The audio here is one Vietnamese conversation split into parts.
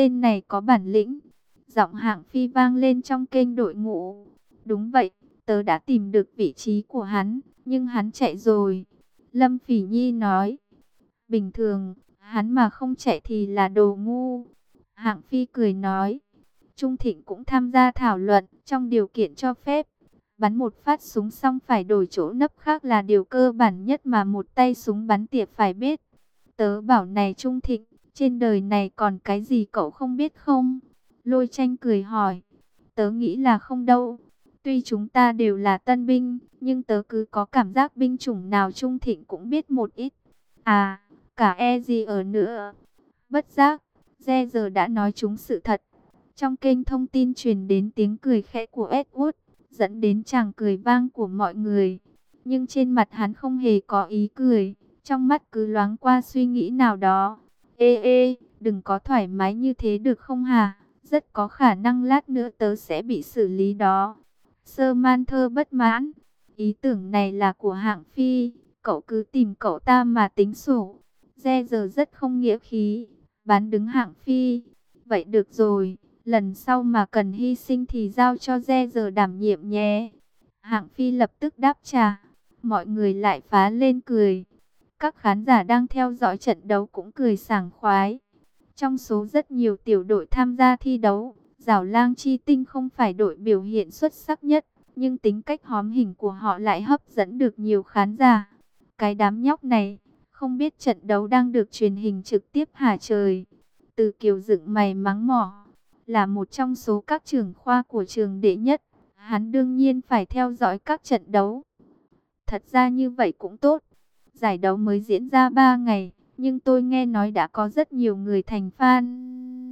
tên này có bản lĩnh. Giọng Hạng Phi vang lên trong kênh đội ngũ. Đúng vậy, tớ đã tìm được vị trí của hắn, nhưng hắn chạy rồi. Lâm Phỉ Nhi nói. Bình thường, hắn mà không chạy thì là đồ ngu. Hạng Phi cười nói. Trung Thịnh cũng tham gia thảo luận, trong điều kiện cho phép. Bắn một phát súng xong phải đổi chỗ nấp khác là điều cơ bản nhất mà một tay súng bắn tỉa phải biết. Tớ bảo này Trung Thịnh, trên đời này còn cái gì cậu không biết không? Lôi Tranh cười hỏi. Tớ nghĩ là không đâu. Tuy chúng ta đều là tân binh, nhưng tớ cứ có cảm giác binh chủng nào Trung Thịnh cũng biết một ít. À, cả e gì ở nữa. Bất giác, Re giờ đã nói trúng sự thật. Trong kênh thông tin truyền đến tiếng cười khẽ của Edward, dẫn đến tràng cười vang của mọi người. Nhưng trên mặt hắn không hề có ý cười, trong mắt cứ loáng qua suy nghĩ nào đó. Ê, đừng có thoải mái như thế được không hả? Rất có khả năng lát nữa tớ sẽ bị xử lý đó. Sơ Man Thơ bất mãn. Ý tưởng này là của Hạng Phi, cậu cứ tìm cậu ta mà tính sổ. Re giờ rất không nghĩa khí, bán đứng Hạng Phi. Vậy được rồi, lần sau mà cần hy sinh thì giao cho Re giờ đảm nhiệm nhé. Hạng Phi lập tức đáp trả. Mọi người lại phá lên cười. Các khán giả đang theo dõi trận đấu cũng cười sảng khoái. Trong số rất nhiều tiểu đội tham gia thi đấu, Giảo Lang Chi Tinh không phải đội biểu hiện xuất sắc nhất, nhưng tính cách hóm hình của họ lại hấp dẫn được nhiều khán giả. Cái đám nhóc này, không biết trận đấu đang được truyền hình trực tiếp hả trời? Từ Kiều dựng mày mắng mỏ, là một trong số các trưởng khoa của trường đệ nhất, hắn đương nhiên phải theo dõi các trận đấu. Thật ra như vậy cũng tốt. Giải đấu mới diễn ra 3 ngày, nhưng tôi nghe nói đã có rất nhiều người thành fan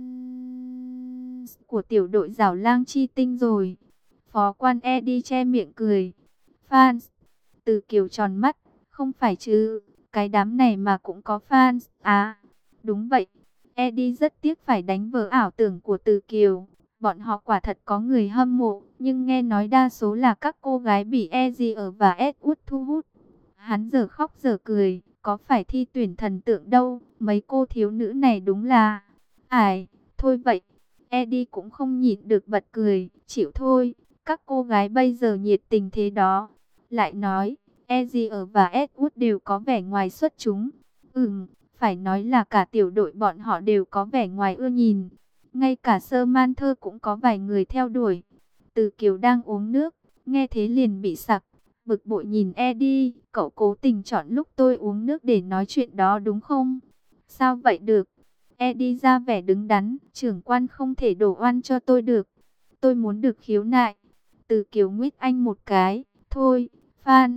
của tiểu đội Giảo Lang Chi Tinh rồi. Phó quan Eddie che miệng cười. Fans? Từ Kiều tròn mắt. Không phải chứ, cái đám này mà cũng có fans. À, đúng vậy. Eddie rất tiếc phải đánh vỡ ảo tưởng của Từ Kiều. Bọn họ quả thật có người hâm mộ, nhưng nghe nói đa số là các cô gái bị Ezier và Edward thu hút. Hắn giờ khóc giờ cười, có phải thi tuyển thần tượng đâu, mấy cô thiếu nữ này đúng là... Ải, thôi vậy, Eddie cũng không nhịn được bật cười, chịu thôi, các cô gái bây giờ nhiệt tình thế đó. Lại nói, Ezier và Edward đều có vẻ ngoài xuất chúng. Phải nói là cả tiểu đội bọn họ đều có vẻ ngoài ưa nhìn. Ngay cả Sơ Man Thơ cũng có vài người theo đuổi. Từ Kiều đang uống nước, nghe thế liền bị sặc. Bực bội nhìn Eddie, cậu cố tình chọn lúc tôi uống nước để nói chuyện đó đúng không? Sao vậy được? Eddie ra vẻ đứng đắn, trưởng quan không thể đổ oan cho tôi được. Tôi muốn được khiếu nại. Từ Kiều nguyết anh một cái, thôi, fan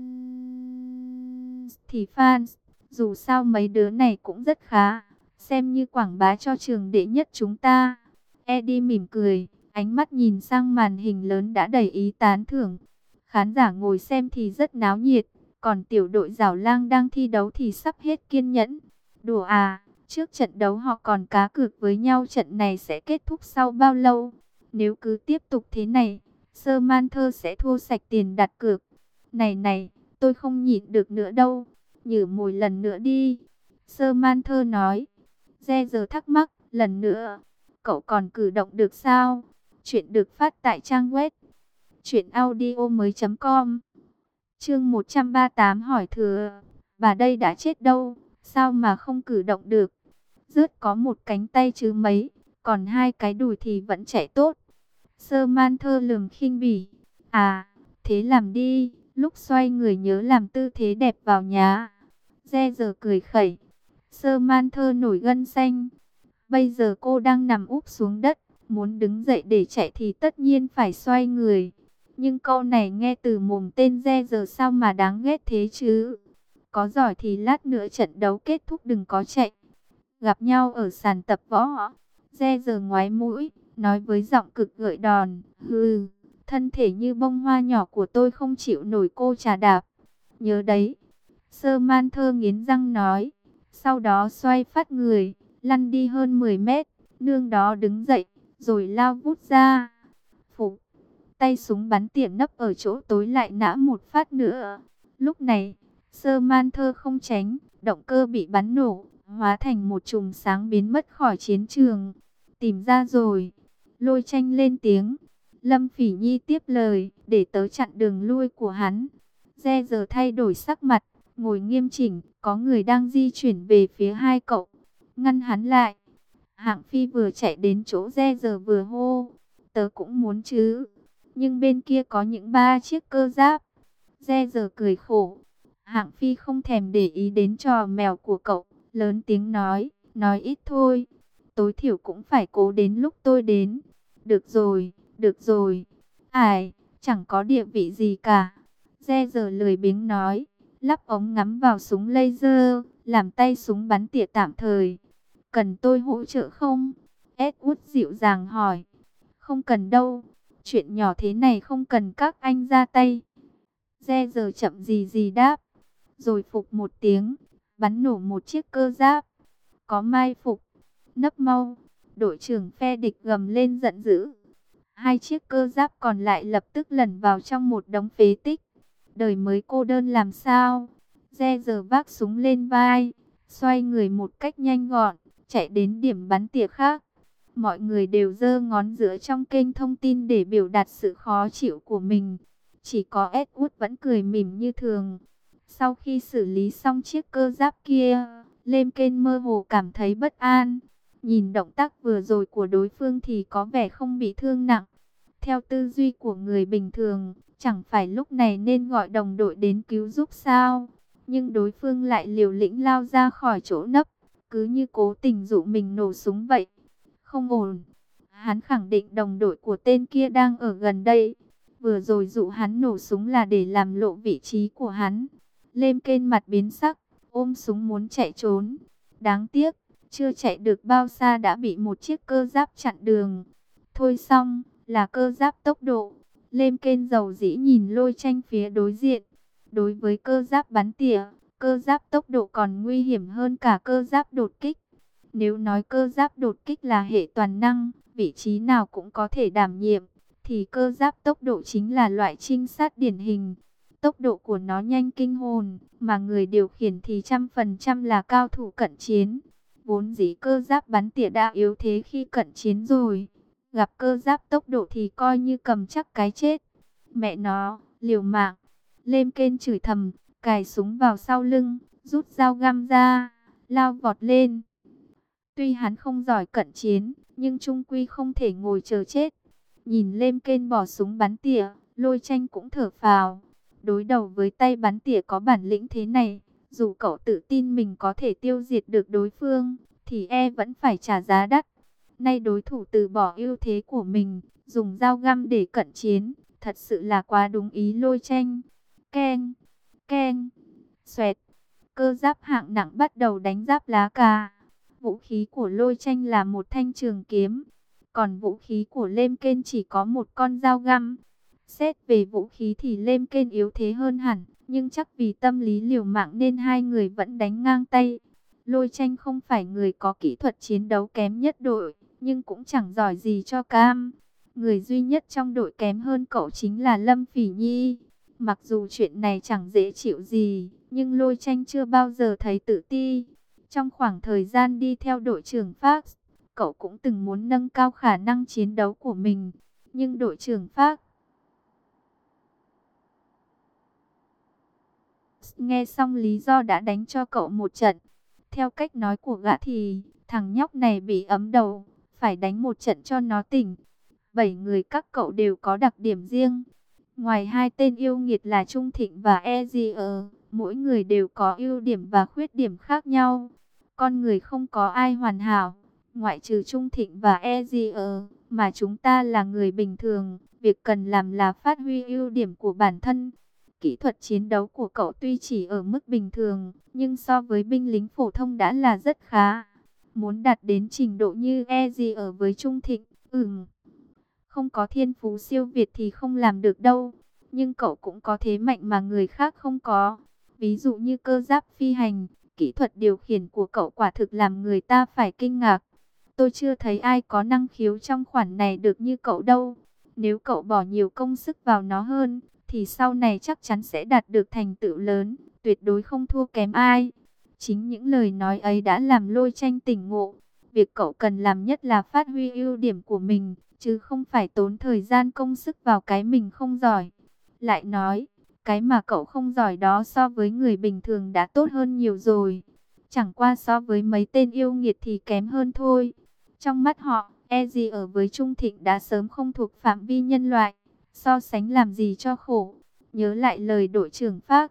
thì fan, dù sao mấy đứa này cũng rất khá, xem như quảng bá cho trường đệ nhất chúng ta. Eddie mỉm cười, ánh mắt nhìn sang màn hình lớn đã đầy ý tán thưởng. Khán giả ngồi xem thì rất náo nhiệt, còn tiểu đội Giảo Lang đang thi đấu thì sắp hết kiên nhẫn. Đùa à, trước trận đấu họ còn cá cược với nhau trận này sẽ kết thúc sau bao lâu. Nếu cứ tiếp tục thế này, Sơ Man Thơ sẽ thua sạch tiền đặt cược. Này, tôi không nhịn được nữa đâu, nhử mồi lần nữa đi. Sơ Man Thơ nói. Re giờ thắc mắc, lần nữa, cậu còn cử động được sao? Chuyện được phát tại trang web truyệnaudiomoi.com. Chương 138 hỏi thừa. Bà đây đã chết đâu, sao mà không cử động được? Rớt có một cánh tay chứ mấy, còn hai cái đùi thì vẫn chạy tốt. Sơ Man Thơ lườm khinh bỉ. À, thế làm đi, lúc xoay người nhớ làm tư thế đẹp vào nhá. Re giờ cười khẩy. Sơ Man Thơ nổi gân xanh. Bây giờ cô đang nằm úp xuống đất, muốn đứng dậy để chạy thì tất nhiên phải xoay người. Nhưng câu này nghe từ mồm tên Re giờ sao mà đáng ghét thế chứ. Có giỏi thì lát nữa trận đấu kết thúc đừng có chạy. Gặp nhau ở sàn tập võ. Re giờ ngoái mũi, nói với giọng cực gợi đòn. Hừ, thân thể như bông hoa nhỏ của tôi không chịu nổi cô trà đạp. Nhớ đấy. Sơ Man Thơ nghiến răng nói. Sau đó xoay phát người, lăn đi hơn 10 mét. Nương đó đứng dậy, rồi lao vút ra. Phục. Tay súng bắn tỉa nấp ở chỗ tối lại nã một phát nữa. Lúc này, Sơ Man Thơ không tránh, động cơ bị bắn nổ, hóa thành một chùm sáng biến mất khỏi chiến trường. tìm ra rồi. Lôi Tranh lên tiếng. Lâm Phỉ Nhi tiếp lời, để tớ chặn đường lui của hắn. Re giờ thay đổi sắc mặt, ngồi nghiêm chỉnh, có người đang di chuyển về phía hai cậu. Ngăn hắn lại. Hạng Phi vừa chạy đến chỗ Re giờ vừa hô. Tớ cũng muốn chứ. Nhưng bên kia có những 3 chiếc cơ giáp. Re giờ cười khổ. Hạng Phi không thèm để ý đến trò mèo của cậu. Lớn tiếng nói ít thôi. Tối thiểu cũng phải cố đến lúc tôi đến. Được rồi, được rồi. Ải, chẳng có địa vị gì cả. Re giờ lười biếng nói. Lắp ống ngắm vào súng laser, làm tay súng bắn tỉa tạm thời. Cần tôi hỗ trợ không? Edward dịu dàng hỏi. Không cần đâu. Chuyện nhỏ thế này không cần các anh ra tay. Re giờ chậm gì gì đáp. Rồi phục một tiếng, bắn nổ một chiếc cơ giáp. Có mai phục, nấp mau. Đội trưởng phe địch gầm lên giận dữ. 2 chiếc cơ giáp còn lại lập tức lẩn vào trong một đống phế tích. Đời mới cô đơn làm sao? Re giờ vác súng lên vai, xoay người một cách nhanh gọn, chạy đến điểm bắn tỉa khác. Mọi người đều giơ ngón giữa trong kênh thông tin để biểu đạt sự khó chịu của mình. Chỉ có Edward vẫn cười mỉm như thường. Sau khi xử lý xong chiếc cơ giáp kia, Lêm Kên mơ hồ cảm thấy bất an. Nhìn động tác vừa rồi của đối phương thì có vẻ không bị thương nặng. Theo tư duy của người bình thường, chẳng phải lúc này nên gọi đồng đội đến cứu giúp sao? Nhưng đối phương lại liều lĩnh lao ra khỏi chỗ nấp, cứ như cố tình dụ mình nổ súng vậy. Không ổn. Hắn khẳng định đồng đội của tên kia đang ở gần đây. Vừa rồi dụ hắn nổ súng là để làm lộ vị trí của hắn. Lêm Kên mặt biến sắc, ôm súng muốn chạy trốn. Đáng tiếc, chưa chạy được bao xa đã bị một chiếc cơ giáp chặn đường. Thôi xong, là cơ giáp tốc độ. Lêm Kên dầu dĩ nhìn Lôi Tranh phía đối diện. Đối với cơ giáp bắn tỉa, cơ giáp tốc độ còn nguy hiểm hơn cả cơ giáp đột kích. Nếu nói cơ giáp đột kích là hệ toàn năng, vị trí nào cũng có thể đảm nhiệm, thì cơ giáp tốc độ chính là loại trinh sát điển hình. Tốc độ của nó nhanh kinh hồn, mà người điều khiển thì 100% là cao thủ cận chiến. Vốn dĩ cơ giáp bắn tỉa đã yếu thế khi cận chiến rồi. Gặp cơ giáp tốc độ thì coi như cầm chắc cái chết. Mẹ nó, liều mạng. Lêm Kên chửi thầm, cài súng vào sau lưng, rút dao găm ra, lao vọt lên. Tuy hắn không giỏi cận chiến, nhưng chung quy không thể ngồi chờ chết. Nhìn Lêm Kên bỏ súng bắn tỉa, Lôi Tranh cũng thở phào. Đối đầu với tay bắn tỉa có bản lĩnh thế này, dù cậu tự tin mình có thể tiêu diệt được đối phương, thì vẫn phải trả giá đắt. Nay đối thủ từ bỏ ưu thế của mình, dùng dao găm để cận chiến, thật sự là quá đúng ý Lôi Tranh. Keng, keng, xoẹt, cơ giáp hạng nặng bắt đầu đánh giáp lá cà. Vũ khí của Lôi Tranh là một thanh trường kiếm, còn vũ khí của Lêm Kên chỉ có một con dao găm. Xét về vũ khí thì Lêm Kên yếu thế hơn hẳn, nhưng chắc vì tâm lý liều mạng nên hai người vẫn đánh ngang tay. Lôi Tranh không phải người có kỹ thuật chiến đấu kém nhất đội, nhưng cũng chẳng giỏi gì cho cam. Người duy nhất trong đội kém hơn cậu chính là Lâm Phỉ Nhi. Mặc dù chuyện này chẳng dễ chịu gì, nhưng Lôi Tranh chưa bao giờ thấy tự ti. Trong khoảng thời gian đi theo đội trưởng Fox, cậu cũng từng muốn nâng cao khả năng chiến đấu của mình. Nhưng đội trưởng Fox nghe xong lý do đã đánh cho cậu một trận. Theo cách nói của gã thì thằng nhóc này bị ấm đầu, phải đánh một trận cho nó tỉnh. 7 người các cậu đều có đặc điểm riêng. Ngoài hai tên yêu nghiệt là Trung Thịnh và Ezier, mỗi người đều có ưu điểm và khuyết điểm khác nhau. Con người không có ai hoàn hảo, ngoại trừ Trung Thịnh và Ezier, mà chúng ta là người bình thường. Việc cần làm là phát huy ưu điểm của bản thân. Kỹ thuật chiến đấu của cậu tuy chỉ ở mức bình thường, nhưng so với binh lính phổ thông đã là rất khá. Muốn đạt đến trình độ như Ezier với Trung Thịnh, không có thiên phú siêu việt thì không làm được đâu. Nhưng cậu cũng có thế mạnh mà người khác không có. Ví dụ như cơ giáp phi hành, kỹ thuật điều khiển của cậu quả thực làm người ta phải kinh ngạc. Tôi chưa thấy ai có năng khiếu trong khoản này được như cậu đâu. Nếu cậu bỏ nhiều công sức vào nó hơn, thì sau này chắc chắn sẽ đạt được thành tựu lớn, tuyệt đối không thua kém ai. Chính những lời nói ấy đã làm Lôi Tranh tỉnh ngộ. Việc cậu cần làm nhất là phát huy ưu điểm của mình, chứ không phải tốn thời gian công sức vào cái mình không giỏi. Lại nói, cái mà cậu không giỏi đó so với người bình thường đã tốt hơn nhiều rồi. Chẳng qua so với mấy tên yêu nghiệt thì kém hơn thôi. Trong mắt họ, e gì ở với Trung Thịnh đã sớm không thuộc phạm vi nhân loại. So sánh làm gì cho khổ. Nhớ lại lời đội trưởng Phác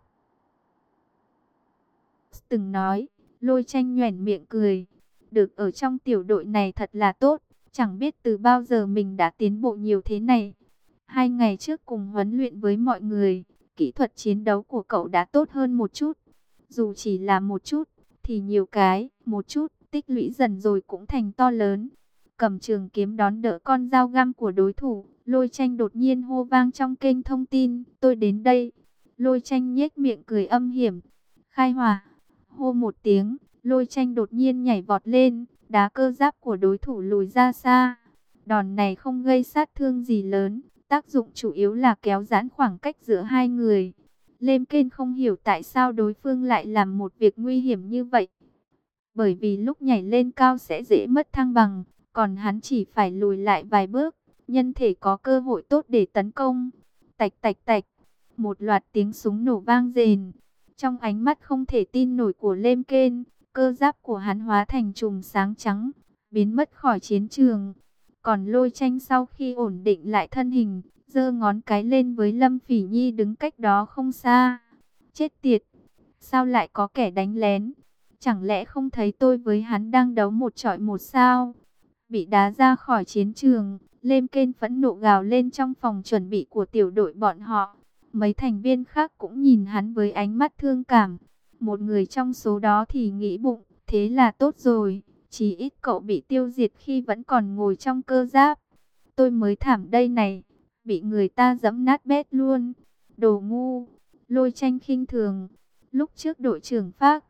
từng nói, Lôi Tranh nhoẻn miệng cười. Được ở trong tiểu đội này thật là tốt. Chẳng biết từ bao giờ mình đã tiến bộ nhiều thế này. 2 ngày trước cùng huấn luyện với mọi người, kỹ thuật chiến đấu của cậu đã tốt hơn một chút. Dù chỉ là một chút, thì nhiều cái, một chút, tích lũy dần rồi cũng thành to lớn. Cầm trường kiếm đón đỡ con dao găm của đối thủ, Lôi Tranh đột nhiên hô vang trong kênh thông tin, tôi đến đây. Lôi Tranh nhếch miệng cười âm hiểm. Khai hỏa, hô một tiếng, Lôi Tranh đột nhiên nhảy vọt lên, đá cơ giáp của đối thủ lùi ra xa. Đòn này không gây sát thương gì lớn, tác dụng chủ yếu là kéo giãn khoảng cách giữa hai người. Lêm Kên không hiểu tại sao đối phương lại làm một việc nguy hiểm như vậy. Bởi vì lúc nhảy lên cao sẽ dễ mất thăng bằng, còn hắn chỉ phải lùi lại vài bước, nhân thể có cơ hội tốt để tấn công. Tạch tạch tạch, một loạt tiếng súng nổ vang rền. Trong ánh mắt không thể tin nổi của Lêm Kên, cơ giáp của hắn hóa thành chùm sáng trắng, biến mất khỏi chiến trường. Còn Lôi Tranh sau khi ổn định lại thân hình, giơ ngón cái lên với Lâm Phỉ Nhi đứng cách đó không xa. Chết tiệt, sao lại có kẻ đánh lén? Chẳng lẽ không thấy tôi với hắn đang đấu một chọi một sao? Bị đá ra khỏi chiến trường, Lêm Kên phẫn nộ gào lên trong phòng chuẩn bị của tiểu đội bọn họ. Mấy thành viên khác cũng nhìn hắn với ánh mắt thương cảm. Một người trong số đó thì nghĩ bụng, thế là tốt rồi. Chỉ ít cậu bị tiêu diệt khi vẫn còn ngồi trong cơ giáp. Tôi mới thảm đây này, bị người ta giẫm nát bét luôn. Đồ ngu, Lôi Tranh khinh thường. Lúc trước đội trưởng Phác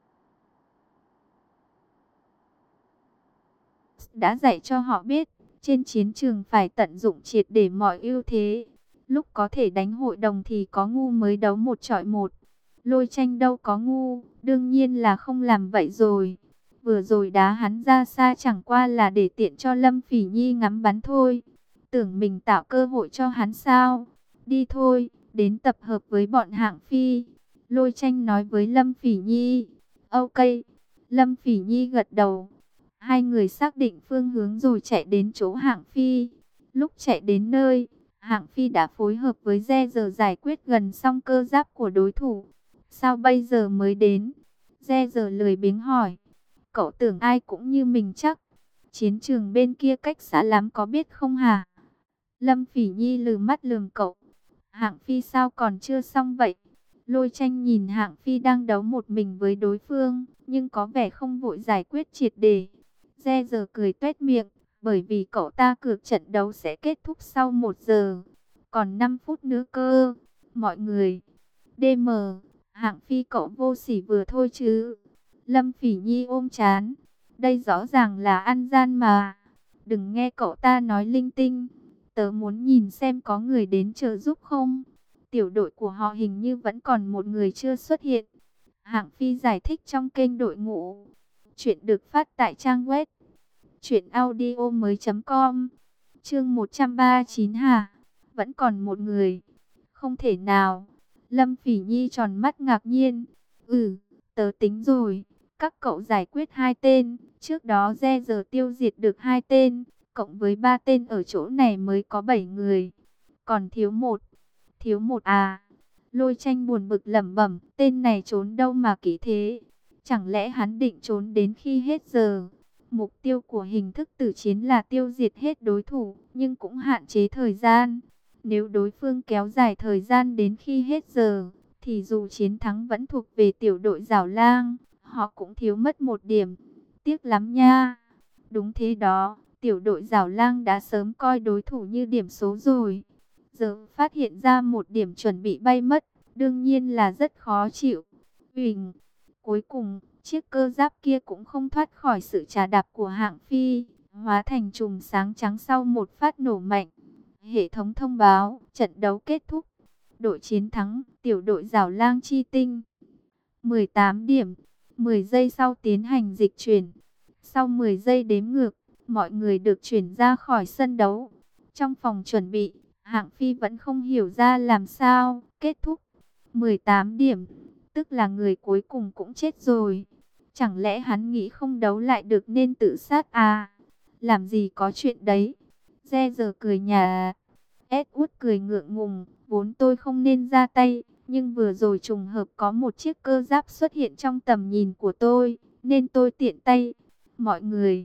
đã dạy cho họ biết, trên chiến trường phải tận dụng triệt để mọi ưu thế. Lúc có thể đánh hội đồng thì có ngu mới đấu một chọi một. Lôi Tranh đâu có ngu, đương nhiên là không làm vậy rồi. Vừa rồi đá hắn ra xa chẳng qua là để tiện cho Lâm Phỉ Nhi ngắm bắn thôi. Tưởng mình tạo cơ hội cho hắn sao? Đi thôi, đến tập hợp với bọn Hạng Phi. Lôi Tranh nói với Lâm Phỉ Nhi. Ok, Lâm Phỉ Nhi gật đầu. Hai người xác định phương hướng rồi chạy đến chỗ Hạng Phi. Lúc chạy đến nơi, Hạng Phi đã phối hợp với Re giờ giải quyết gần xong cơ giáp của đối thủ. Sao bây giờ mới đến? Re giờ lười biếng hỏi. Cậu tưởng ai cũng như mình chắc. Chiến trường bên kia cách xa lắm có biết không hả? Lâm Phỉ Nhi lừ mắt lườm cậu. Hạng Phi sao còn chưa xong vậy? Lôi Tranh nhìn Hạng Phi đang đấu một mình với đối phương, nhưng có vẻ không vội giải quyết triệt để. Re giờ cười tuét miệng, bởi vì cậu ta cược trận đấu sẽ kết thúc sau 1 giờ. Còn 5 phút nữa cơ. Mọi người, DM, Hạng Phi cậu vô sỉ vừa thôi chứ. Lâm Phỉ Nhi ôm chán. Đây rõ ràng là ăn gian mà. Đừng nghe cậu ta nói linh tinh. Tớ muốn nhìn xem có người đến trợ giúp không. Tiểu đội của họ hình như vẫn còn một người chưa xuất hiện. Hạng Phi giải thích trong kênh đội ngũ. Chuyện được phát tại trang web truyệnaudiomoi.com. Chương 139 hả? Vẫn còn một người. Không thể nào. Lâm Phỉ Nhi tròn mắt ngạc nhiên. Tớ tính rồi. Các cậu giải quyết 2 tên. Trước đó Re giờ tiêu diệt được 2 tên. Cộng với 3 tên ở chỗ này mới có 7 người. Còn thiếu một. Thiếu một à? Lôi Tranh buồn bực lẩm bẩm. Tên này trốn đâu mà kỹ thế? Chẳng lẽ hắn định trốn đến khi hết giờ? Mục tiêu của hình thức tử chiến là tiêu diệt hết đối thủ, nhưng cũng hạn chế thời gian. Nếu đối phương kéo dài thời gian đến khi hết giờ, thì dù chiến thắng vẫn thuộc về tiểu đội Giảo Lang, họ cũng thiếu mất 1 điểm. Tiếc lắm nha. Đúng thế đó, tiểu đội Giảo Lang đã sớm coi đối thủ như điểm số rồi. Giờ phát hiện ra 1 điểm chuẩn bị bay mất, đương nhiên là rất khó chịu. Huỳnh, cuối cùng, chiếc cơ giáp kia cũng không thoát khỏi sự trà đạp của Hạng Phi, hóa thành chùm sáng trắng sau một phát nổ mạnh. Hệ thống thông báo, trận đấu kết thúc. Đội chiến thắng, tiểu đội Giảo Lang Chi Tinh. 18 điểm, 10 giây sau tiến hành dịch chuyển. Sau 10 giây đếm ngược, mọi người được chuyển ra khỏi sân đấu. Trong phòng chuẩn bị, Hạng Phi vẫn không hiểu ra làm sao. Kết thúc 18 điểm, tức là người cuối cùng cũng chết rồi. Chẳng lẽ hắn nghĩ không đấu lại được nên tự sát à? Làm gì có chuyện đấy. Re giờ cười nhà. Edward cười ngượng ngùng. Vốn tôi không nên ra tay, nhưng vừa rồi trùng hợp có một chiếc cơ giáp xuất hiện trong tầm nhìn của tôi, nên tôi tiện tay. Mọi người,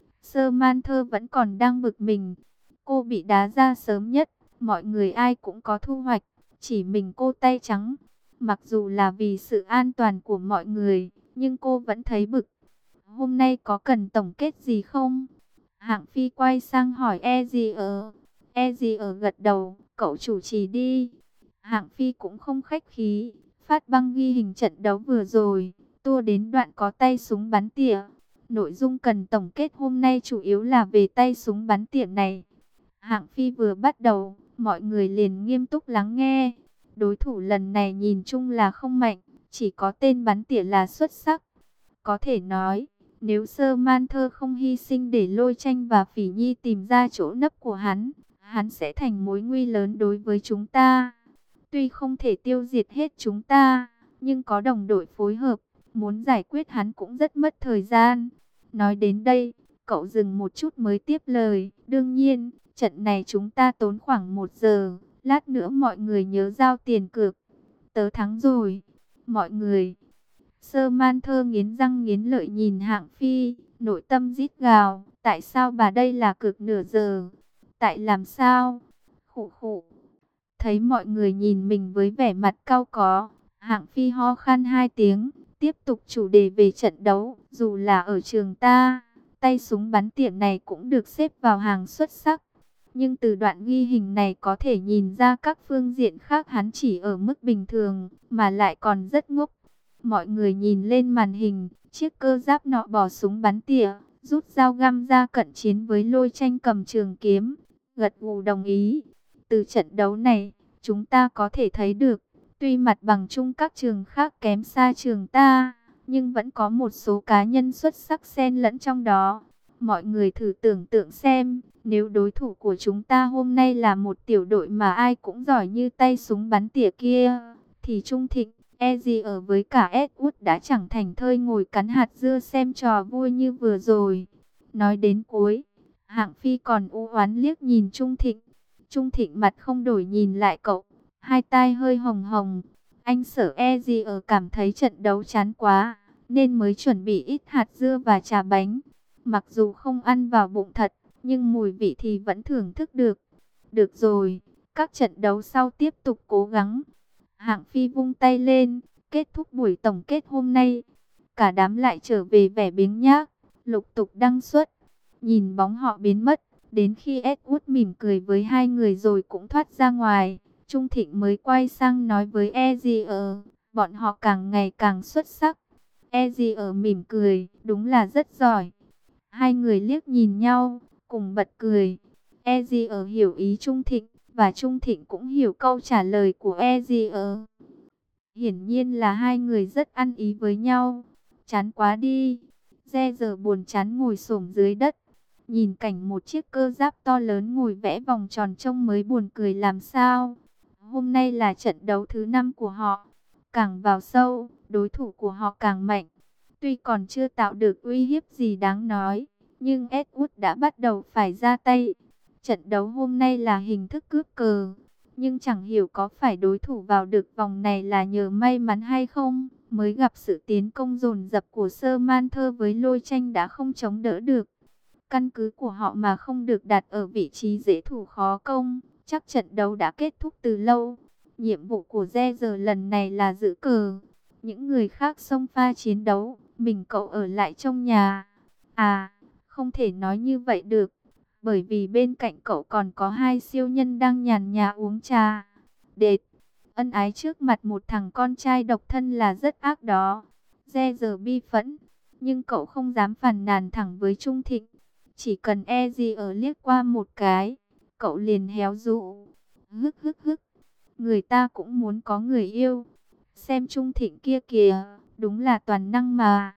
Samantha vẫn còn đang bực mình. Cô bị đá ra sớm nhất, mọi người ai cũng có thu hoạch, chỉ mình cô tay trắng. Mặc dù là vì sự an toàn của mọi người, nhưng cô vẫn thấy bực. Hôm nay có cần tổng kết gì không? Hạng Phi quay sang hỏi Ezier. Ezier gật đầu, cậu chủ trì đi. Hạng Phi cũng không khách khí, phát băng ghi hình trận đấu vừa rồi, tua đến đoạn có tay súng bắn tỉa. Nội dung cần tổng kết hôm nay chủ yếu là về tay súng bắn tỉa này. Hạng Phi vừa bắt đầu, mọi người liền nghiêm túc lắng nghe. Đối thủ lần này nhìn chung là không mạnh, chỉ có tên bắn tỉa là xuất sắc. Có thể nói, nếu Samantha không hy sinh để Lôi Tranh và Phỉ Nhi tìm ra chỗ nấp của hắn sẽ thành mối nguy lớn đối với chúng ta. Tuy không thể tiêu diệt hết chúng ta, nhưng có đồng đội phối hợp, muốn giải quyết hắn cũng rất mất thời gian. Nói đến đây, cậu dừng một chút mới tiếp lời. Đương nhiên, trận này chúng ta tốn khoảng 1 giờ, lát nữa mọi người nhớ giao tiền cược. Tớ thắng rồi, mọi người. Samantha nghiến răng nghiến lợi nhìn Hạng Phi, nội tâm rít gào. Tại sao bà đây là cược nửa giờ? Tại làm sao? Khụ khụ. Thấy mọi người nhìn mình với vẻ mặt cau có, Hạng Phi ho khan 2 tiếng, tiếp tục chủ đề về trận đấu. Dù là ở trường ta, tay súng bắn tỉa này cũng được xếp vào hàng xuất sắc. Nhưng từ đoạn ghi hình này có thể nhìn ra các phương diện khác hắn chỉ ở mức bình thường, mà lại còn rất ngốc. Mọi người nhìn lên màn hình, chiếc cơ giáp nọ bỏ súng bắn tỉa, rút dao găm ra cận chiến với Lôi Tranh cầm trường kiếm, gật gù đồng ý. Từ trận đấu này, chúng ta có thể thấy được, tuy mặt bằng chung các trường khác kém xa trường ta, nhưng vẫn có một số cá nhân xuất sắc xen lẫn trong đó. Mọi người thử tưởng tượng xem, nếu đối thủ của chúng ta hôm nay là một tiểu đội mà ai cũng giỏi như tay súng bắn tỉa kia, thì Trung Thịnh, Ezier với cả Edward đã chẳng thành thơi ngồi cắn hạt dưa xem trò vui như vừa rồi. Nói đến cuối, Hạng Phi còn u oán liếc nhìn Trung Thịnh. Trung Thịnh mặt không đổi nhìn lại cậu, hai tai hơi hồng hồng. Anh sợ Ezier cảm thấy trận đấu chán quá, nên mới chuẩn bị ít hạt dưa và trà bánh. Mặc dù không ăn vào bụng thật, nhưng mùi vị thì vẫn thưởng thức được. Được rồi, các trận đấu sau tiếp tục cố gắng. Hạng Phi vung tay lên, kết thúc buổi tổng kết hôm nay. Cả đám lại trở về vẻ biếng nhác, lục tục đăng xuất. Nhìn bóng họ biến mất, đến khi Edward mỉm cười với hai người rồi cũng thoát ra ngoài, Trung Thịnh mới quay sang nói với Ezier, bọn họ càng ngày càng xuất sắc. Ezier mỉm cười, đúng là rất giỏi. Hai người liếc nhìn nhau, cùng bật cười. Ezier hiểu ý Trung Thịnh, và Trung Thịnh cũng hiểu câu trả lời của Ezier. Hiển nhiên là hai người rất ăn ý với nhau. Chán quá đi. Re giờ buồn chán ngồi xổm dưới đất, nhìn cảnh một chiếc cơ giáp to lớn ngồi vẽ vòng tròn trông mới buồn cười làm sao. Hôm nay là trận đấu thứ 5 của họ. Càng vào sâu, đối thủ của họ càng mạnh. Tuy còn chưa tạo được uy hiếp gì đáng nói, nhưng Edward đã bắt đầu phải ra tay. Trận đấu hôm nay là hình thức cướp cờ, nhưng chẳng hiểu có phải đối thủ vào được vòng này là nhờ may mắn hay không, mới gặp sự tiến công dồn dập của Samantha với Lôi Tranh đã không chống đỡ được. Căn cứ của họ mà không được đặt ở vị trí dễ thủ khó công, chắc trận đấu đã kết thúc từ lâu. Nhiệm vụ của Re giờ lần này là giữ cờ. Những người khác xông pha chiến đấu, mình cậu ở lại trong nhà. À, không thể nói như vậy được, bởi vì bên cạnh cậu còn có hai siêu nhân đang nhàn nhã uống trà. Đệt, ân ái trước mặt một thằng con trai độc thân là rất ác đó. Re giờ bi phẫn, nhưng cậu không dám phàn nàn thẳng với Trung Thịnh. Chỉ cần Ezier liếc qua một cái, cậu liền héo rũ. Hức hức hức, người ta cũng muốn có người yêu. Xem Trung Thịnh kia kìa, đúng là toàn năng mà.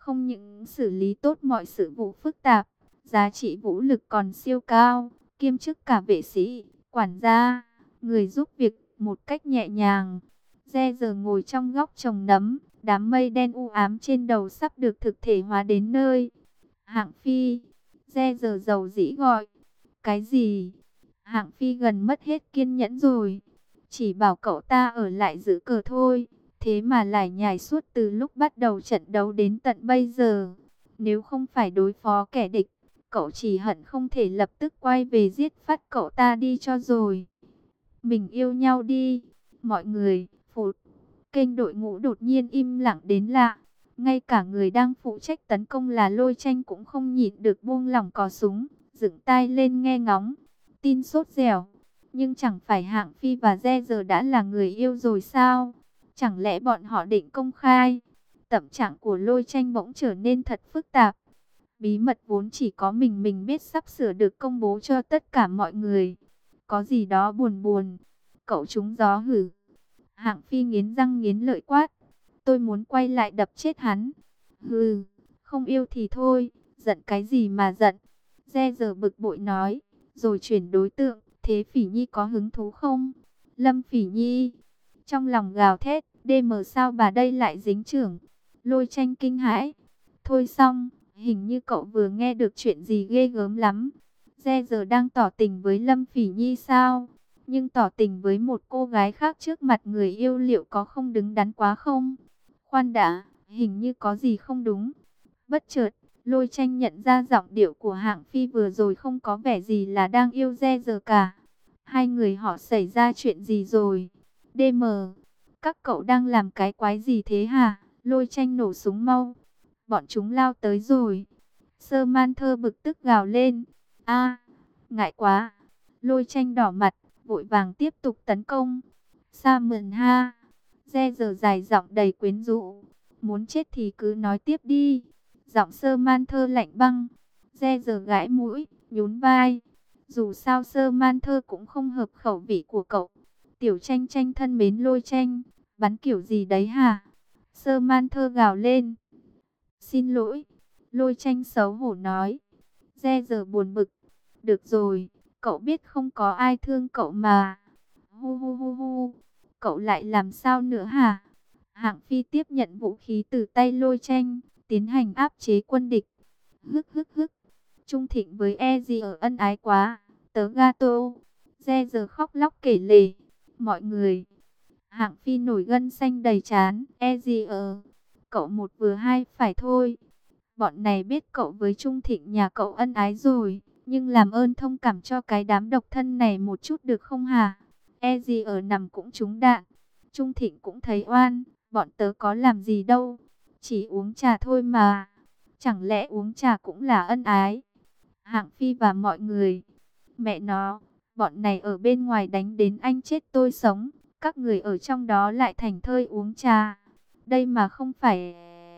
không những xử lý tốt mọi sự vụ phức tạp, giá trị vũ lực còn siêu cao, kiêm chức cả vệ sĩ, quản gia, người giúp việc một cách nhẹ nhàng. Re giờ ngồi trong góc trồng nấm, đám mây đen u ám trên đầu sắp được thực thể hóa đến nơi. Hạng Phi, Re giờ dầu dĩ gọi. Cái gì? Hạng Phi gần mất hết kiên nhẫn rồi. Chỉ bảo cậu ta ở lại giữ cờ thôi. Thế mà lải nhải suốt từ lúc bắt đầu trận đấu đến tận bây giờ. Nếu không phải đối phó kẻ địch, cậu chỉ hận không thể lập tức quay về giết phát cậu ta đi cho rồi. Mình yêu nhau đi. Mọi người, phụt. Kênh đội ngũ đột nhiên im lặng đến lạ. Ngay cả người đang phụ trách tấn công là Lôi Tranh cũng không nhịn được buông lỏng cò súng, dựng tai lên nghe ngóng. Tin sốt dẻo. Nhưng chẳng phải Hạng Phi và Re giờ đã là người yêu rồi sao? Chẳng lẽ bọn họ định công khai? Tâm trạng của Lôi Tranh bỗng trở nên thật phức tạp. Bí mật vốn chỉ có mình biết sắp sửa được công bố cho tất cả mọi người. Có gì đó buồn buồn. Cậu trúng gió hử? Hạng Phi nghiến răng nghiến lợi quát. Tôi muốn quay lại đập chết hắn. Hừ, không yêu thì thôi, giận cái gì mà giận. Re giờ bực bội nói, rồi chuyển đối tượng. Thế Phỉ Nhi có hứng thú không? Lâm Phỉ Nhi, trong lòng gào thét, DM sao bà đây lại dính chưởng. Lôi Tranh kinh hãi. Thôi xong, hình như cậu vừa nghe được chuyện gì ghê gớm lắm. Re giờ đang tỏ tình với Lâm Phỉ Nhi sao? Nhưng tỏ tình với một cô gái khác trước mặt người yêu liệu có không đứng đắn quá không? Khoan đã, hình như có gì không đúng. Bất chợt, Lôi Tranh nhận ra giọng điệu của Hạng Phi vừa rồi không có vẻ gì là đang yêu Re giờ cả. Hai người họ xảy ra chuyện gì rồi? DM, các cậu đang làm cái quái gì thế hả? Lôi Tranh nổ súng mau. Bọn chúng lao tới rồi. Sơ Man Thơ bực tức gào lên. A, ngại quá. Lôi Tranh đỏ mặt, vội vàng tiếp tục tấn công. Sa mượn ha. Re giờ dài giọng đầy quyến rũ. Muốn chết thì cứ nói tiếp đi. Giọng Sơ Man Thơ lạnh băng. Re giờ gãi mũi, nhún vai. Dù sao Sơ Man Thơ cũng không hợp khẩu vị của cậu. Tiểu Tranh Tranh thân mến Lôi Tranh. Bắn kiểu gì đấy hả? Sơ Man Thơ gào lên. Xin lỗi. Lôi Tranh xấu hổ nói. Re giờ buồn bực. Được rồi, cậu biết không có ai thương cậu mà. Hu hu hu hu. Cậu lại làm sao nữa hả? Hạng Phi tiếp nhận vũ khí từ tay Lôi Tranh, tiến hành áp chế quân địch. Hức hức hức. Trung Thịnh với e gì ở ân ái quá. Tớ gato. Re giờ khóc lóc kể lể. Mọi người. Hạng Phi nổi gân xanh đầy trán. E gì ở. Cậu một vừa hai phải thôi. Bọn này biết cậu với Trung Thịnh nhà cậu ân ái rồi. Nhưng làm ơn thông cảm cho cái đám độc thân này một chút được không hả? E gì ở nằm cũng trúng đạn. Trung Thịnh cũng thấy oan. Bọn tớ có làm gì đâu. Chỉ uống trà thôi mà. Chẳng lẽ uống trà cũng là ân ái? Hạng Phi và mọi người. Mẹ nó, bọn này ở bên ngoài đánh đến anh chết tôi sống. Các người ở trong đó lại thành thơi uống trà. Đây mà không phải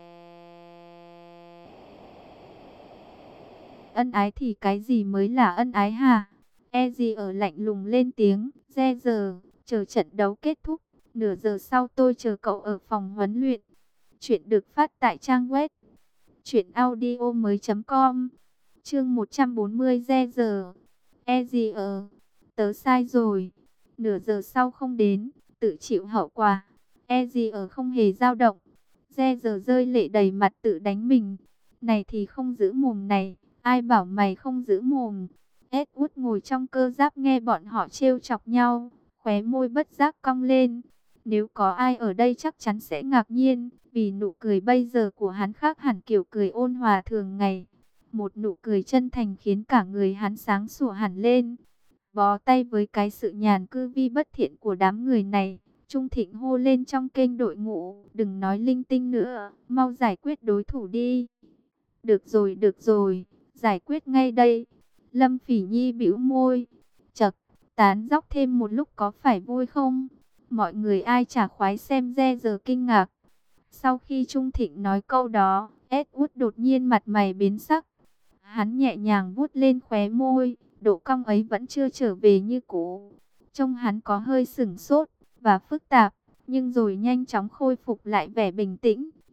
ân ái thì cái gì mới là ân ái hả? E gì ở lạnh lùng lên tiếng. Re giờ, chờ trận đấu kết thúc. Nửa giờ sau tôi chờ cậu ở phòng huấn luyện. Chuyện được phát tại trang web truyệnaudiomoi.com. Chương 140 Re giờ. E gì ở. Tớ sai rồi. Nửa giờ sau không đến, tự chịu hậu quả. E gì ở không hề dao động. Re giờ rơi lệ đầy mặt tự đánh mình. Này thì không giữ mồm này. Ai bảo mày không giữ mồm? Edward ngồi trong cơ giáp nghe bọn họ trêu chọc nhau, khóe môi bất giác cong lên. Nếu có ai ở đây chắc chắn sẽ ngạc nhiên, vì nụ cười bây giờ của hắn khác hẳn kiểu cười ôn hòa thường ngày. Một nụ cười chân thành khiến cả người hắn sáng sủa hẳn lên. Bó tay với cái sự nhàn cư vi bất thiện của đám người này, Trung Thịnh hô lên trong kênh đội ngũ, đừng nói linh tinh nữa, mau giải quyết đối thủ đi. Được rồi, giải quyết ngay đây. Lâm Phỉ Nhi bĩu môi, chậc, tán dóc thêm một lúc có phải vui không? Mọi người ai chả khoái xem Re giờ kinh ngạc. Sau khi Trung Thịnh nói câu đó, Edward đột nhiên mặt mày biến sắc. Hắn nhẹ nhàng vuốt lên khóe môi, độ cong ấy vẫn chưa trở về như cũ. Trông hắn có hơi sửng sốt và phức tạp, nhưng rồi nhanh chóng khôi phục lại vẻ bình tĩnh,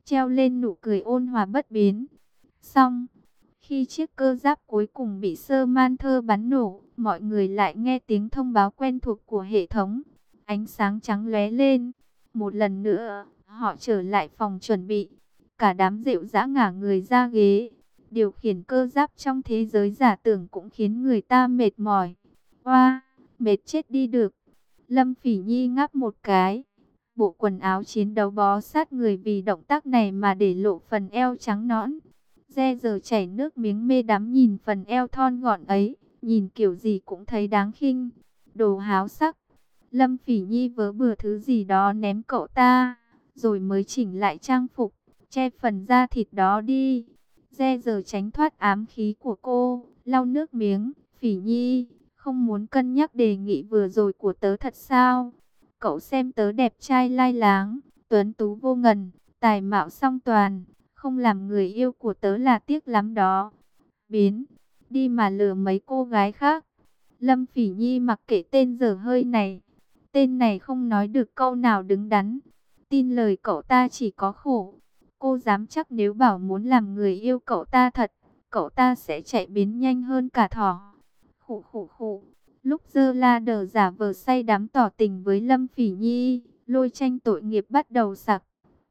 treo lên nụ cười ôn hòa bất biến. Xong, khi chiếc cơ giáp cuối cùng bị Samantha bắn nổ, mọi người lại nghe tiếng thông báo quen thuộc của hệ thống. Ánh sáng trắng lóe lên. Một lần nữa, họ trở lại phòng chuẩn bị. Cả đám rệu rã ngả người ra ghế. Điều khiển cơ giáp trong thế giới giả tưởng cũng khiến người ta mệt mỏi. Oa, mệt chết đi được. Lâm Phỉ Nhi ngáp một cái. Bộ quần áo chiến đấu bó sát người vì động tác này mà để lộ phần eo trắng nõn. Re giờ chảy nước miếng mê đắm nhìn phần eo thon gọn ấy, nhìn kiểu gì cũng thấy đáng khinh. Đồ háo sắc. Lâm Phỉ Nhi vớ bừa thứ gì đó ném cậu ta, rồi mới chỉnh lại trang phục, che phần da thịt đó đi. Re giờ tránh thoát ám khí của cô, lau nước miếng. Phỉ Nhi, không muốn cân nhắc đề nghị vừa rồi của tớ thật sao? Cậu xem tớ đẹp trai lai láng, tuấn tú vô ngần, tài mạo song toàn, không làm người yêu của tớ là tiếc lắm đó. Biến, đi mà lừa mấy cô gái khác. Lâm Phỉ Nhi mặc kệ tên dở hơi này. Tên này không nói được câu nào đứng đắn. Tin lời cậu ta chỉ có khổ. Cô dám chắc nếu bảo muốn làm người yêu cậu ta thật, cậu ta sẽ chạy biến nhanh hơn cả thỏ. Khụ khụ khụ. Lúc Dơ La Đờ giả vờ say đắm tỏ tình với Lâm Phỉ Nhi, Lôi Tranh tội nghiệp bắt đầu sặc.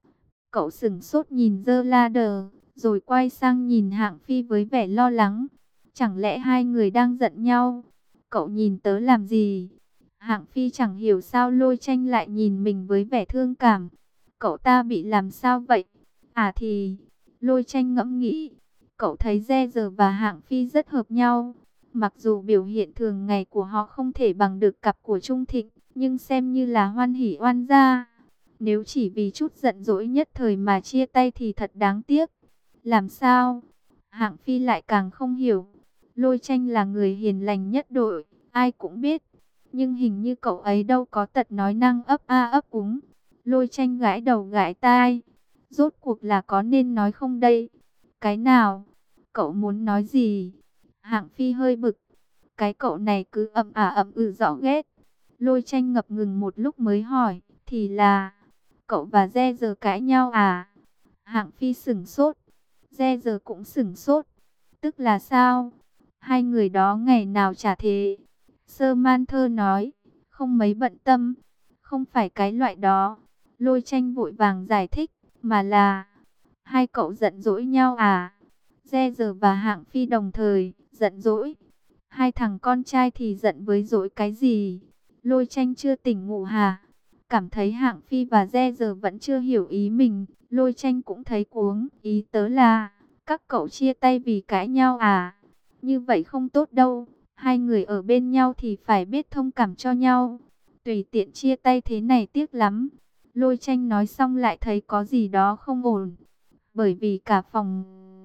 Cậu sững sốt nhìn Dơ La Đờ, rồi quay sang nhìn Hạng Phi với vẻ lo lắng. Chẳng lẽ hai người đang giận nhau? Cậu nhìn tớ làm gì? Hạng Phi chẳng hiểu sao Lôi Tranh lại nhìn mình với vẻ thương cảm. Cậu ta bị làm sao vậy? À thì, Lôi Tranh ngẫm nghĩ. Cậu thấy Re Giờ và Hạng Phi rất hợp nhau. Mặc dù biểu hiện thường ngày của họ không thể bằng được cặp của Trung Thịnh, nhưng xem như là hoan hỉ oan gia. Nếu chỉ vì chút giận dỗi nhất thời mà chia tay thì thật đáng tiếc. Làm sao? Hạng Phi lại càng không hiểu. Lôi Tranh là người hiền lành nhất đội, ai cũng biết. Nhưng hình như cậu ấy đâu có tật nói năng ấp a ấp úng. Lôi Tranh gãi đầu gãi tai. Rốt cuộc là có nên nói không đây? Cái nào? Cậu muốn nói gì? Hạng Phi hơi bực. Cái cậu này cứ ậm rõ ghét. Lôi Tranh ngập ngừng một lúc mới hỏi. Thì là, cậu và Re Giờ cãi nhau à? Hạng Phi sửng sốt. Re Giờ cũng sửng sốt. Tức là sao? Hai người đó ngày nào chả thế. Samantha nói, không mấy bận tâm. Không phải cái loại đó. Lôi Tranh vội vàng giải thích, mà là hai cậu giận dỗi nhau à? Re Giờ và Hạng Phi đồng thời giận dỗi. Hai thằng con trai thì giận với dỗi cái gì? Lôi Tranh chưa tỉnh ngủ hả? Cảm thấy Hạng Phi và Re Giờ vẫn chưa hiểu ý mình. Lôi Tranh cũng thấy cuống. Ý tớ là, các cậu chia tay vì cãi nhau à? Như vậy không tốt đâu. Hai người ở bên nhau thì phải biết thông cảm cho nhau. Tùy tiện chia tay thế này tiếc lắm. Lôi Tranh nói xong lại thấy có gì đó không ổn. Bởi vì cả phòng